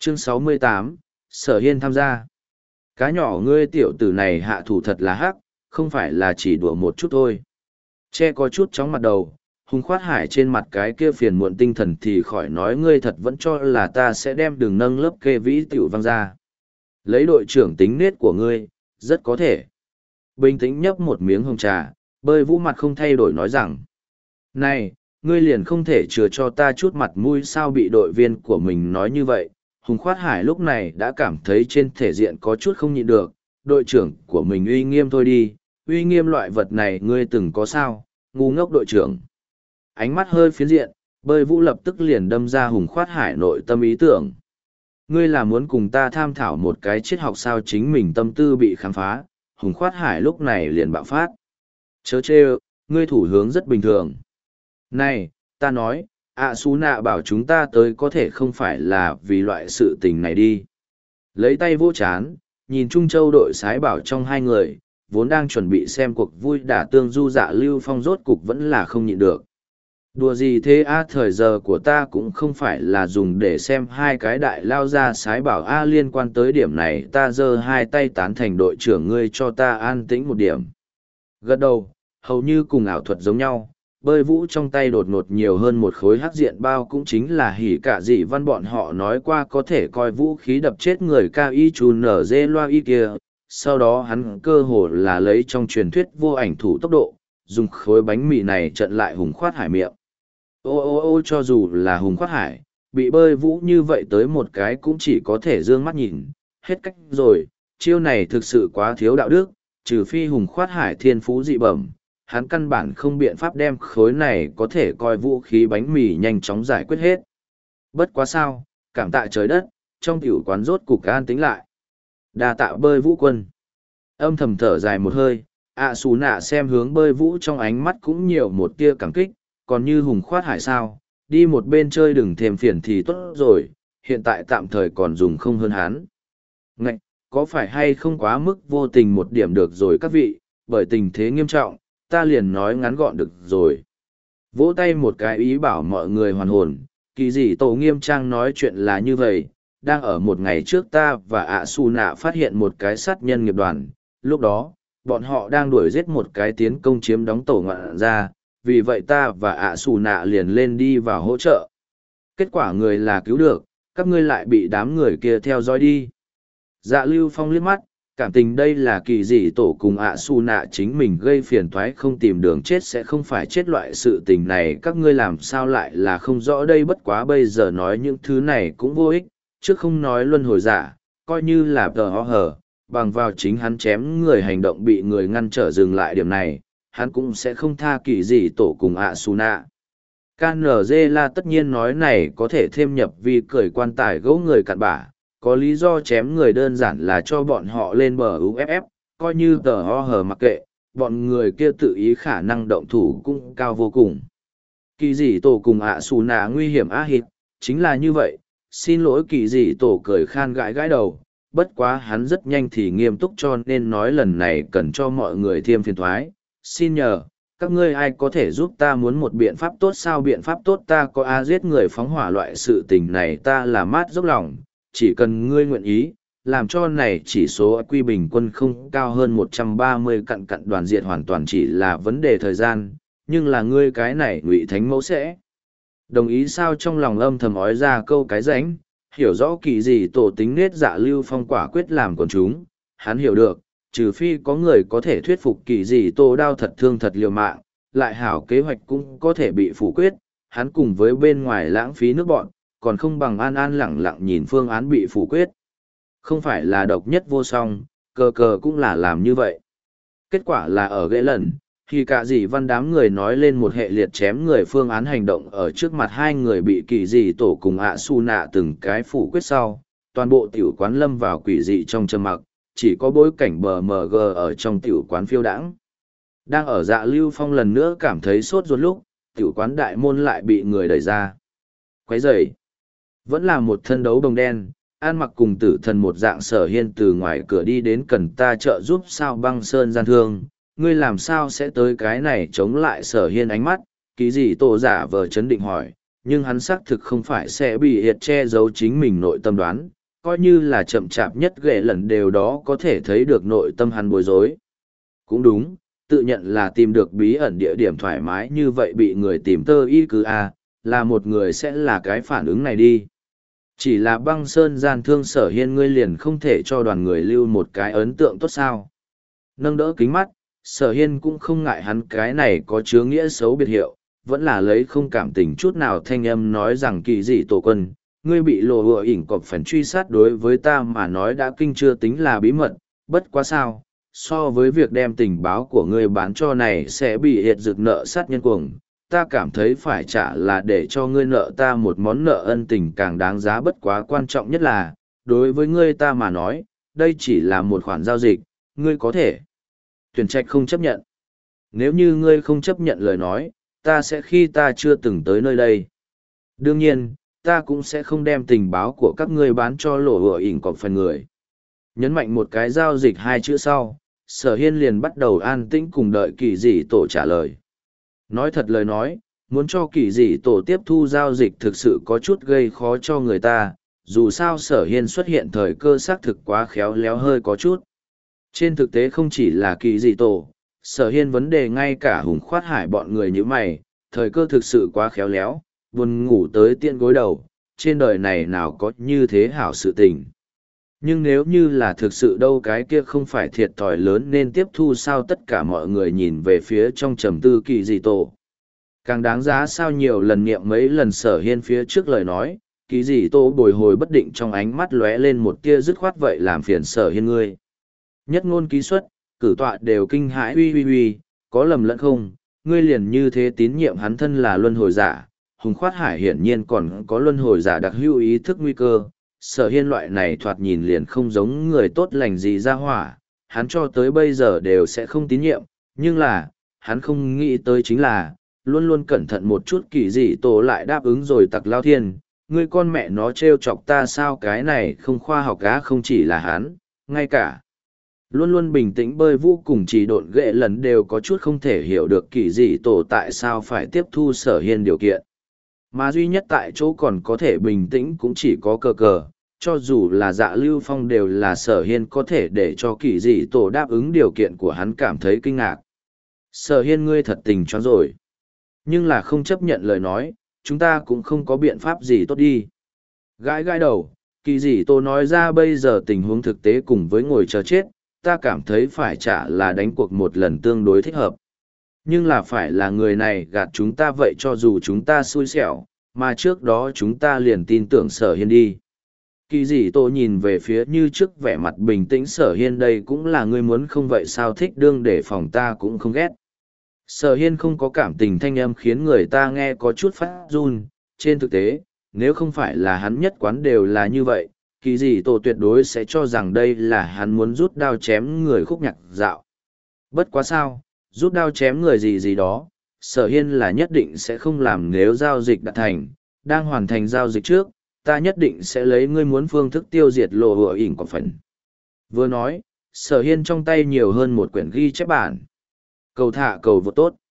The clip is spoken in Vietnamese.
Chương 68, Sở Hiên tham gia. Cá nhỏ ngươi tiểu tử này hạ thủ thật là hắc, không phải là chỉ đùa một chút thôi. Che có chút chóng mặt đầu, Hùng Khoát Hải trên mặt cái kia phiền muộn tinh thần thì khỏi nói ngươi thật vẫn cho là ta sẽ đem đường nâng lớp kê vĩ tiểu văng ra. Lấy đội trưởng tính nết của ngươi, rất có thể. Bình tĩnh nhấp một miếng hồng trà, Bơi Vũ mặt không thay đổi nói rằng. Này, ngươi liền không thể chừa cho ta chút mặt mũi sao bị đội viên của mình nói như vậy. Hùng Khoát Hải lúc này đã cảm thấy trên thể diện có chút không nhịn được, đội trưởng của mình uy nghiêm thôi đi, uy nghiêm loại vật này ngươi từng có sao, ngu ngốc đội trưởng. Ánh mắt hơi phiến diện, Bơi Vũ lập tức liền đâm ra Hùng Khoát Hải nội tâm ý tưởng. Ngươi là muốn cùng ta tham thảo một cái triết học sao chính mình tâm tư bị khám phá, Hùng Khoát Hải lúc này liền bạo phát. Chớ chê, ngươi thủ hướng rất bình thường. Này, ta nói, Su Nạ bảo chúng ta tới có thể không phải là vì loại sự tình này đi. Lấy tay vô chán, nhìn Trung Châu đội sái bảo trong hai người, vốn đang chuẩn bị xem cuộc vui đả tương du Dạ Lưu Phong rốt cục vẫn là không nhịn được. Đùa gì thế thời giờ của ta cũng không phải là dùng để xem hai cái đại lao ra sái bảo liên quan tới điểm này ta giơ hai tay tán thành đội trưởng ngươi cho ta an tĩnh một điểm. Gật đầu, hầu như cùng ảo thuật giống nhau, Bơi Vũ trong tay đột ngột nhiều hơn một khối hắc diện bao cũng chính là hỉ cả dị văn bọn họ nói qua có thể coi vũ khí đập chết người cao y chù nở dê loa y kia. Sau đó hắn cơ hồ là lấy trong truyền thuyết vô ảnh thủ tốc độ, dùng khối bánh mì này trận lại Hùng Khoát Hải miệng. Ô cho dù là Hùng Khoát Hải, bị Bơi Vũ như vậy tới một cái cũng chỉ có thể dương mắt nhìn, hết cách rồi, chiêu này thực sự quá thiếu đạo đức, trừ phi Hùng Khoát Hải thiên phú dị bẩm, hắn căn bản không biện pháp đem khối này có thể coi vũ khí bánh mì nhanh chóng giải quyết hết. Bất quá sao, cảm tạ trời đất, trong tiểu quán rốt cục an tĩnh lại. Đa tạ Bơi Vũ quân. Âm thầm thở dài một hơi, Su Nạ xem hướng Bơi Vũ trong ánh mắt cũng nhiều một tia cảm kích, còn như Hùng Khoát Hải sao, đi một bên chơi đừng thêm phiền thì tốt rồi, hiện tại tạm thời còn dùng không hơn hắn. Ngạch, có phải hay không quá mức vô tình một điểm được rồi các vị, bởi tình thế nghiêm trọng, ta liền nói ngắn gọn được rồi. Vỗ tay một cái ý bảo mọi người hoàn hồn, kỳ dị tổ nghiêm trang nói chuyện là như vậy, đang ở một ngày trước ta và Su Nạ phát hiện một cái sát nhân nghiệp đoàn, lúc đó, bọn họ đang đuổi giết một cái tiến công chiếm đóng tổ ngoạn ra, vì vậy ta và Su Nạ liền lên đi vào hỗ trợ. Kết quả người là cứu được, các ngươi lại bị đám người kia theo dõi đi. Dạ Lưu Phong liếc mắt, cảm tình đây là kỳ dị tổ cùng Su Nạ chính mình gây phiền toái không tìm đường chết sẽ không phải chết loại sự tình này các ngươi làm sao lại là không rõ đây bất quá bây giờ nói những thứ này cũng vô ích, chứ không nói luân hồi giả, coi như là tờ ho hở, bằng vào chính hắn chém người hành động bị người ngăn trở dừng lại điểm này, hắn cũng sẽ không tha kỳ dị tổ cùng Su Nạ. KNG là tất nhiên nói này có thể thêm nhập vì cởi quan tài gấu người cặn bã, có lý do chém người đơn giản là cho bọn họ lên bờ UFF, coi như tờ ho hờ mặc kệ, bọn người kia tự ý khả năng động thủ cũng cao vô cùng. Kỳ dị tổ cùng Su Nạ nguy hiểm hít, chính là như vậy, xin lỗi kỳ dị tổ cười khan gãi gãi đầu, bất quá hắn rất nhanh thì nghiêm túc cho nên nói lần này cần cho mọi người thêm phiền thoái, xin nhờ. Các ngươi ai có thể giúp ta muốn một biện pháp tốt sao biện pháp tốt ta có giết người phóng hỏa loại sự tình này ta là mát dốc lòng, chỉ cần ngươi nguyện ý, làm cho này chỉ số quy bình quân không cao hơn 130 cặn cặn đoàn diệt hoàn toàn chỉ là vấn đề thời gian, nhưng là ngươi cái này ngụy thánh mẫu sẽ đồng ý sao trong lòng âm thầm ói ra câu cái rãnh, hiểu rõ kỳ gì tổ tính nết Dạ Lưu Phong quả quyết làm quần chúng, hắn hiểu được, trừ phi có người có thể thuyết phục kỳ gì tổ đao thật thương thật liều mạng, lại hảo kế hoạch cũng có thể bị phủ quyết, hắn cùng với bên ngoài lãng phí nước bọn, còn không bằng an an lẳng lặng nhìn phương án bị phủ quyết. Không phải là độc nhất vô song, cờ cờ cũng là làm như vậy. Kết quả là ở ghế lần, khi cả dì văn đám người nói lên một hệ liệt chém người phương án hành động ở trước mặt hai người bị kỳ dị tổ cùng Su Nạ từng cái phủ quyết sau, toàn bộ tiểu quán lâm vào quỷ dị trong trầm mặc, chỉ có bối cảnh bờ mờ gờ ở trong tiểu quán phiêu đãng. Đang ở Dạ Lưu Phong lần nữa cảm thấy sốt ruột lúc, tiểu quán đại môn lại bị người đẩy ra. Quấy rầy. Vẫn là một thân đấu đồng đen, An Mặc cùng Tử Thần một dạng Sở Hiên từ ngoài cửa đi đến cần ta trợ giúp sao Băng Sơn gian thương, ngươi làm sao sẽ tới cái này chống lại Sở Hiên ánh mắt, kỳ gì tổ giả vờ chấn định hỏi, nhưng hắn xác thực không phải sẽ bị hiệt che giấu chính mình nội tâm đoán, coi như là chậm chạp nhất ghệ lần đều đó có thể thấy được nội tâm hắn bối rối. Cũng đúng, tự nhận là tìm được bí ẩn địa điểm thoải mái như vậy bị người tìm tơ y cứ là một người sẽ là cái phản ứng này đi. Chỉ là băng sơn gian thương Sở Hiên ngươi liền không thể cho đoàn người lưu một cái ấn tượng tốt sao. Nâng đỡ kính mắt, Sở Hiên cũng không ngại hắn cái này có chứa nghĩa xấu biệt hiệu, vẫn là lấy không cảm tình chút nào thanh âm nói rằng kỳ dị tổ quân, ngươi bị lộ hựa ỉn cọp phần truy sát đối với ta mà nói đã kinh chưa tính là bí mật, bất quá sao, so với việc đem tình báo của ngươi bán cho này sẽ bị hiệt dực nợ sát nhân cuồng, ta cảm thấy phải trả là để cho ngươi nợ ta một món nợ ân tình càng đáng giá bất quá quan trọng nhất là, đối với ngươi ta mà nói, đây chỉ là một khoản giao dịch, ngươi có thể tuyển trạch không chấp nhận. Nếu như ngươi không chấp nhận lời nói, ta sẽ khi ta chưa từng tới nơi đây. Đương nhiên, ta cũng sẽ không đem tình báo của các ngươi bán cho lộ hựa ỉn cọp phần người. Nhấn mạnh một cái giao dịch hai chữ sau, Sở Hiên liền bắt đầu an tĩnh cùng đợi kỳ dị tổ trả lời. Nói thật lời nói, muốn cho kỳ dị tổ tiếp thu giao dịch thực sự có chút gây khó cho người ta, dù sao Sở Hiên xuất hiện thời cơ xác thực quá khéo léo hơi có chút. Trên thực tế không chỉ là kỳ dị tổ, Sở Hiên vấn đề ngay cả Hùng Khoát Hải bọn người như mày, thời cơ thực sự quá khéo léo, buồn ngủ tới tiện gối đầu, trên đời này nào có như thế hảo sự tình. Nhưng nếu như là thực sự đâu cái kia không phải thiệt thòi lớn nên tiếp thu sao tất cả mọi người nhìn về phía trong trầm tư kỳ dị tổ. Càng đáng giá sao nhiều lần niệm mấy lần Sở Hiên phía trước lời nói, kỳ dị tổ bồi hồi bất định trong ánh mắt lóe lên một tia dứt khoát vậy làm phiền Sở Hiên ngươi. Nhất ngôn ký xuất, cử tọa đều kinh hãi uy, có lầm lẫn không, ngươi liền như thế tín nhiệm hắn thân là luân hồi giả. Hùng Khoát Hải hiển nhiên còn có luân hồi giả đặc hữu ý thức nguy cơ, Sở Hiên loại này thoạt nhìn liền không giống người tốt lành gì ra hỏa, hắn cho tới bây giờ đều sẽ không tín nhiệm, nhưng là, hắn không nghĩ tới chính là, luôn luôn cẩn thận một chút kỳ dị tổ lại đáp ứng rồi tặc lao thiên, ngươi con mẹ nó trêu chọc ta sao cái này không khoa học cá không chỉ là hắn, ngay cả. Luôn luôn bình tĩnh bơi vũ cùng chỉ độn ghệ lần đều có chút không thể hiểu được kỳ dị tổ tại sao phải tiếp thu Sở Hiên điều kiện. Mà duy nhất tại chỗ còn có thể bình tĩnh cũng chỉ có cờ, cho dù là Dạ Lưu Phong đều là Sở Hiên có thể để cho kỳ dị tổ đáp ứng điều kiện của hắn cảm thấy kinh ngạc. Sở Hiên ngươi thật tình cho rồi. Nhưng là không chấp nhận lời nói, chúng ta cũng không có biện pháp gì tốt đi. Gãi đầu, kỳ dị tổ nói ra bây giờ tình huống thực tế cùng với ngồi chờ chết, ta cảm thấy phải trả là đánh cuộc một lần tương đối thích hợp. Nhưng là phải là người này gạt chúng ta vậy cho dù chúng ta xui xẻo, mà trước đó chúng ta liền tin tưởng Sở Hiên đi. Kỳ dị tổ nhìn về phía như trước vẻ mặt bình tĩnh Sở Hiên đây cũng là ngươi muốn không vậy sao thích đương để phòng ta cũng không ghét. Sở Hiên không có cảm tình thanh âm khiến người ta nghe có chút phát run, trên thực tế, nếu không phải là hắn nhất quán đều là như vậy, kỳ dị tổ tuyệt đối sẽ cho rằng đây là hắn muốn rút đao chém người khúc nhạc dạo. Bất quá sao, rút đao chém người gì đó, Sở Hiên là nhất định sẽ không làm nếu giao dịch đã thành, đang hoàn thành giao dịch trước, ta nhất định sẽ lấy ngươi muốn phương thức tiêu diệt lộ hựa ỉn của phần. Vừa nói, Sở Hiên trong tay nhiều hơn một quyển ghi chép bản. Cầu thả cầu vô tốt.